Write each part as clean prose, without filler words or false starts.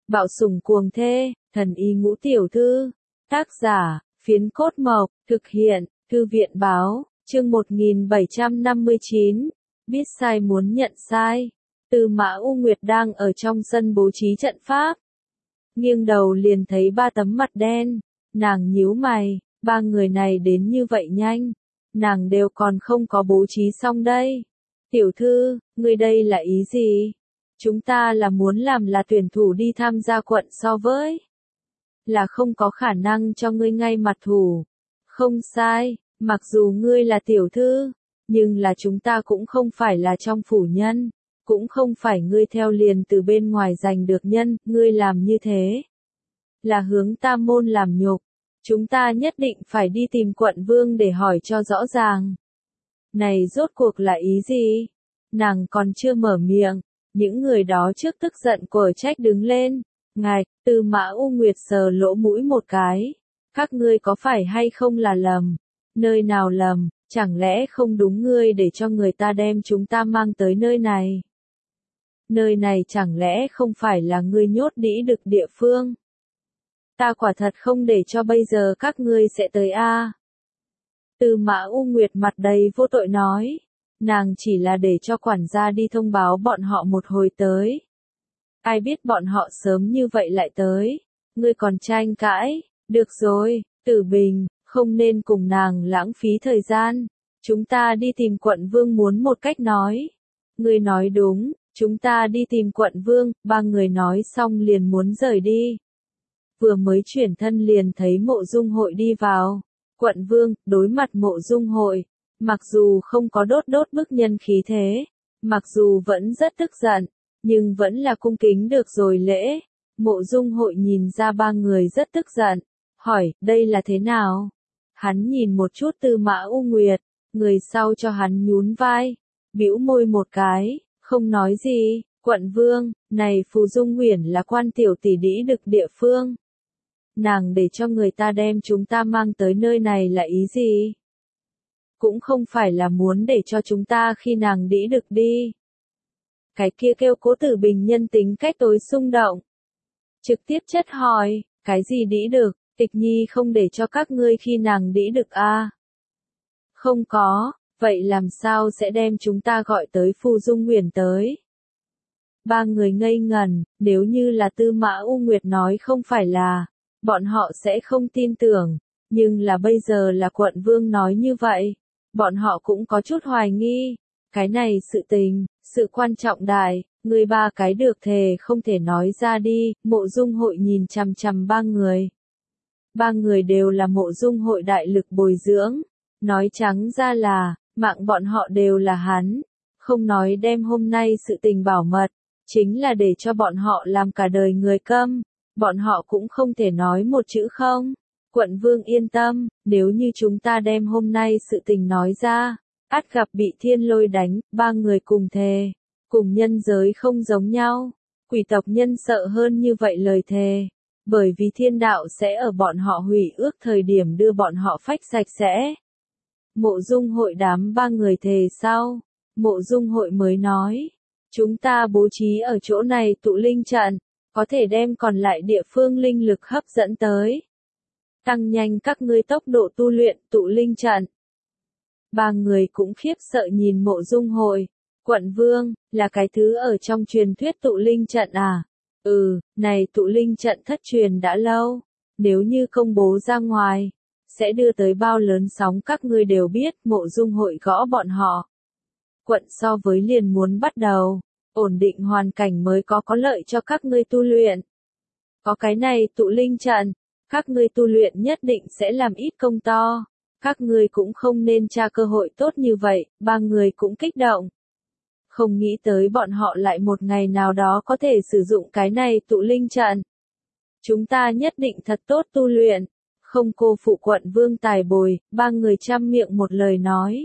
Bạo sủng cuồng thê, thần y ngũ tiểu thư. Tác giả, Phiến Cốt Mộc, thực hiện, Thư viện báo, chương 1759. Biết sai muốn nhận sai. Tư Mã U Nguyệt đang ở trong sân bố trí trận pháp. Nghiêng đầu liền thấy ba tấm mặt đen. Nàng nhíu mày, ba người này đến như vậy nhanh. Nàng đều còn không có bố trí xong đây. Tiểu thư, ngươi đây là ý gì? Chúng ta là muốn làm là tuyển thủ đi tham gia quận so với. Là không có khả năng cho ngươi ngay mặt thủ. Không sai, mặc dù ngươi là tiểu thư, nhưng là chúng ta cũng không phải là trong phủ nhân. Cũng không phải ngươi theo liền từ bên ngoài giành được nhân, ngươi làm như thế. Là hướng tam môn làm nhục. Chúng ta nhất định phải đi tìm quận vương để hỏi cho rõ ràng. Này rốt cuộc là ý gì? Nàng còn chưa mở miệng. Những người đó trước tức giận quở trách đứng lên. Ngài, Tư Mã U Nguyệt sờ lỗ mũi một cái. Các ngươi có phải hay không là lầm? Nơi nào lầm, chẳng lẽ không đúng ngươi để cho người ta đem chúng ta mang tới nơi này? Nơi này chẳng lẽ không phải là ngươi nhốt đĩ đực địa phương? Ta quả thật không để cho bây giờ các ngươi sẽ tới a. Tư Mã U Nguyệt mặt đầy vô tội nói. Nàng chỉ là để cho quản gia đi thông báo bọn họ một hồi tới. Ai biết bọn họ sớm như vậy lại tới. Ngươi còn tranh cãi. Được rồi, Tử Bình, không nên cùng nàng lãng phí thời gian. Chúng ta đi tìm quận vương muốn một cách nói. Ngươi nói đúng, chúng ta đi tìm quận vương. Ba người nói xong liền muốn rời đi. Vừa mới chuyển thân liền thấy Mộ Dung Hội đi vào. Quận vương, đối mặt Mộ Dung Hội. Mặc dù không có đốt bức nhân khí thế. Mặc dù vẫn rất tức giận. Nhưng vẫn là cung kính được rồi lễ. Mộ Dung Hội nhìn ra ba người rất tức giận. Hỏi, đây là thế nào? Hắn nhìn một chút Tư Mã U Nguyệt. Người sau cho hắn nhún vai. Bĩu môi một cái, không nói gì. Quận vương, này Phù Dung Uyển là quan tiểu tỷ đĩ đực địa phương. Nàng để cho người ta đem chúng ta mang tới nơi này là ý gì? Cũng không phải là muốn để cho chúng ta khi nàng đĩ đực đi. Cái kia kêu Cố Tử Bình nhân tính cách tối xung động. Trực tiếp chất hỏi, cái gì đĩ đực, Tịch Nhi không để cho các ngươi khi nàng đĩ đực a? Không có, vậy làm sao sẽ đem chúng ta gọi tới Phù Dung Uyển tới? Ba người ngây ngẩn, nếu như là Tư Mã U Nguyệt nói không phải là, bọn họ sẽ không tin tưởng, nhưng là bây giờ là quận vương nói như vậy, bọn họ cũng có chút hoài nghi. Cái này sự tình, sự quan trọng đại, người ba cái được thề không thể nói ra đi. Mộ Dung Hội nhìn chằm chằm ba người. Ba người đều là Mộ Dung Hội đại lực bồi dưỡng. Nói trắng ra là, mạng bọn họ đều là hắn. Không nói đem hôm nay sự tình bảo mật, chính là để cho bọn họ làm cả đời người câm. Bọn họ cũng không thể nói một chữ không. Quận vương yên tâm, nếu như chúng ta đem hôm nay sự tình nói ra, ắt gặp bị thiên lôi đánh. Ba người cùng thề, cùng nhân giới không giống nhau. Quỷ tộc nhân sợ hơn như vậy lời thề, bởi vì thiên đạo sẽ ở bọn họ hủy ước thời điểm đưa bọn họ phách sạch sẽ. Mộ Dung Hội đám ba người thề sau, Mộ Dung Hội mới nói, chúng ta bố trí ở chỗ này tụ linh trận, có thể đem còn lại địa phương linh lực hấp dẫn tới. Tăng nhanh các ngươi tốc độ tu luyện tụ linh trận. Ba người cũng khiếp sợ nhìn Mộ Dung Hội. Quận vương, là cái thứ ở trong truyền thuyết tụ linh trận à? Này tụ linh trận thất truyền đã lâu. Nếu như công bố ra ngoài, sẽ đưa tới bao lớn sóng các ngươi đều biết. Mộ Dung Hội gõ bọn họ. Quận so với liền muốn bắt đầu. Ổn định hoàn cảnh mới có lợi cho các ngươi tu luyện. Có cái này tụ linh trận, các ngươi tu luyện nhất định sẽ làm ít công to. Các ngươi cũng không nên tra cơ hội tốt như vậy. Ba người cũng kích động. Không nghĩ tới bọn họ lại một ngày nào đó có thể sử dụng cái này tụ linh trận. Chúng ta nhất định thật tốt tu luyện, không cô phụ quận vương tài bồi. Ba người trăm miệng một lời nói.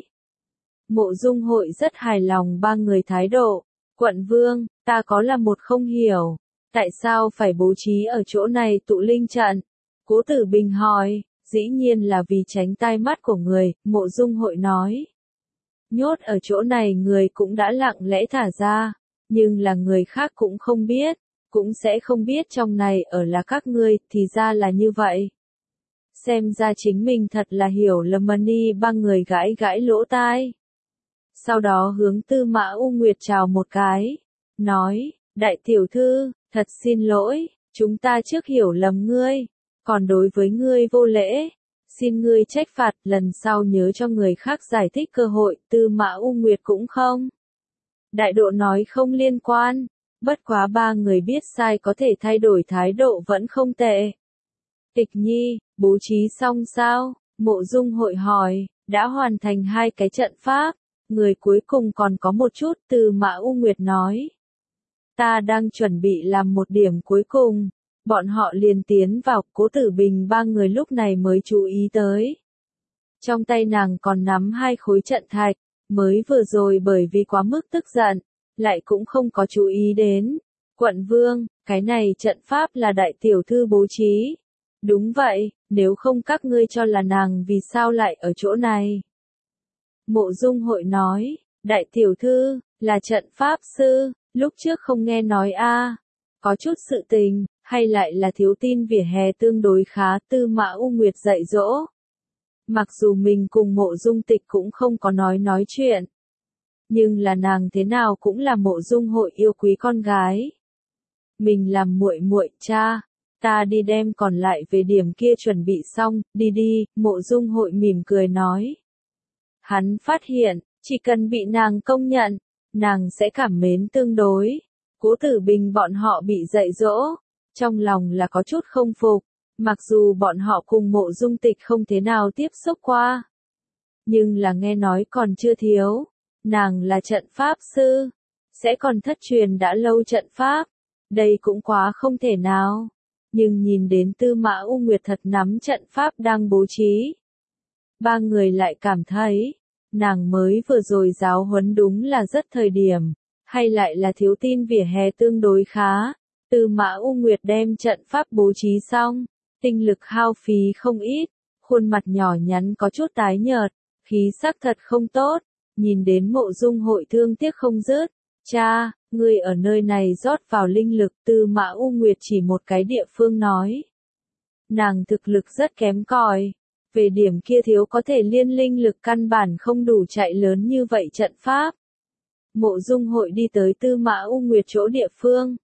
Mộ Dung Hội rất hài lòng ba người thái độ. Quận vương, ta có là một không hiểu, tại sao phải bố trí ở chỗ này tụ linh trận? Cố Tử Bình hỏi. Dĩ nhiên là vì tránh tai mắt của người. Mộ Dung Hội nói. Nhốt ở chỗ này người cũng đã lặng lẽ thả ra, nhưng là người khác cũng không biết. cũng sẽ không biết trong này ở là các ngươi, thì ra là như vậy. Xem ra chính mình thật là hiểu lầm. Mani ba người gãi gãi lỗ tai. Sau đó hướng Tư Mã U Nguyệt chào một cái, nói, đại tiểu thư, thật xin lỗi, chúng ta trước hiểu lầm ngươi, còn đối với ngươi vô lễ, xin ngươi trách phạt, lần sau nhớ cho người khác giải thích cơ hội. Tư Mã U Nguyệt cũng không. Đại độ nói không liên quan, bất quá ba người biết sai có thể thay đổi thái độ vẫn không tệ. Tịch Nhi, bố trí xong sao? Mộ Dung Hội hỏi, đã hoàn thành 2 cái trận pháp, người cuối cùng còn có một chút. Tư Mã U Nguyệt nói, ta đang chuẩn bị làm một điểm cuối cùng. Bọn họ liền tiến vào, Cố Tử Bình ba người lúc này mới chú ý tới. Trong tay nàng còn nắm 2 khối trận thạch, mới vừa rồi bởi vì quá mức tức giận, lại cũng không có chú ý đến. Quận Vương, cái này trận pháp là đại tiểu thư bố trí. Đúng vậy, nếu không các ngươi cho là nàng vì sao lại ở chỗ này. Mộ Dung Hội nói, đại tiểu thư, là trận pháp sư, lúc trước không nghe nói a, có chút sự tình, hay lại là thiếu tin vỉa hè tương đối khá. Tư Mã U Nguyệt dạy dỗ. Mặc dù mình cùng Mộ Dung Tịch cũng không có nói chuyện, nhưng là nàng thế nào cũng là Mộ Dung Hội yêu quý con gái. Mình làm muội muội, cha, ta đi đem còn lại về điểm kia chuẩn bị xong, đi đi. Mộ Dung Hội mỉm cười nói. Hắn phát hiện, chỉ cần bị nàng công nhận, nàng sẽ cảm mến tương đối. Cố Tử Bình bọn họ bị dạy dỗ, trong lòng là có chút không phục, mặc dù bọn họ cùng Mộ Dung Tịch không thế nào tiếp xúc qua. Nhưng là nghe nói còn chưa thiếu, nàng là trận pháp sư, sẽ còn thất truyền đã lâu trận pháp, đây cũng quá không thể nào. Nhưng nhìn đến Tư Mã U Nguyệt thật nắm trận pháp đang bố trí, ba người lại cảm thấy, nàng mới vừa rồi giáo huấn đúng là rất thời điểm, hay lại là thiếu tin vỉa hè tương đối khá. Tư Mã U Nguyệt đem trận pháp bố trí xong, tinh lực hao phí không ít, khuôn mặt nhỏ nhắn có chút tái nhợt, khí sắc thật không tốt, nhìn đến Mộ Dung Hội thương tiếc không dứt. Cha, ngươi ở nơi này rót vào linh lực. Tư Mã U Nguyệt chỉ một cái địa phương nói. Nàng thực lực rất kém cỏi, về điểm kia thiếu có thể liên linh lực căn bản không đủ chạy lớn như vậy trận pháp. Mộ Dung Hội đi tới Tư Mã U Nguyệt chỗ địa phương,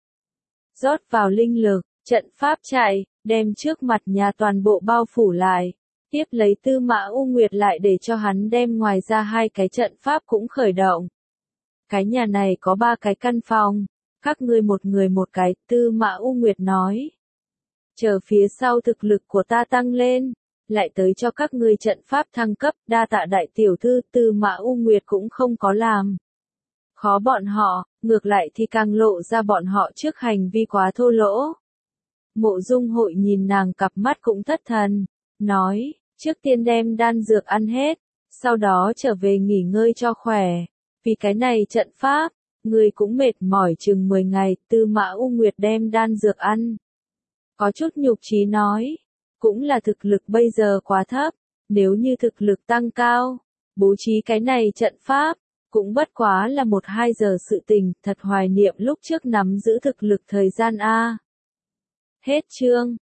rót vào linh lực, trận pháp chạy, đem trước mặt nhà toàn bộ bao phủ lại. Tiếp lấy Tư Mã U Nguyệt lại để cho hắn đem ngoài ra 2 cái trận pháp cũng khởi động. Cái nhà này có 3 cái căn phòng, các ngươi một người một cái. Tư Mã U Nguyệt nói. Chờ phía sau thực lực của ta tăng lên, lại tới cho các ngươi trận pháp thăng cấp. Đa tạ đại tiểu thư. Tư Mã U Nguyệt cũng không có làm khó bọn họ, ngược lại thì càng lộ ra bọn họ trước hành vi quá thô lỗ. Mộ Dung Hội nhìn nàng cặp mắt cũng thất thần, nói, trước tiên đem đan dược ăn hết, sau đó trở về nghỉ ngơi cho khỏe, vì cái này trận pháp, người cũng mệt mỏi chừng 10 ngày. Tư Mã U Nguyệt đem đan dược ăn, có chút nhục trí nói, cũng là thực lực bây giờ quá thấp, nếu như thực lực tăng cao, bố trí cái này trận pháp, cũng bất quá là 1-2 giờ sự tình. Thật hoài niệm lúc trước nắm giữ thực lực thời gian a. Hết chương.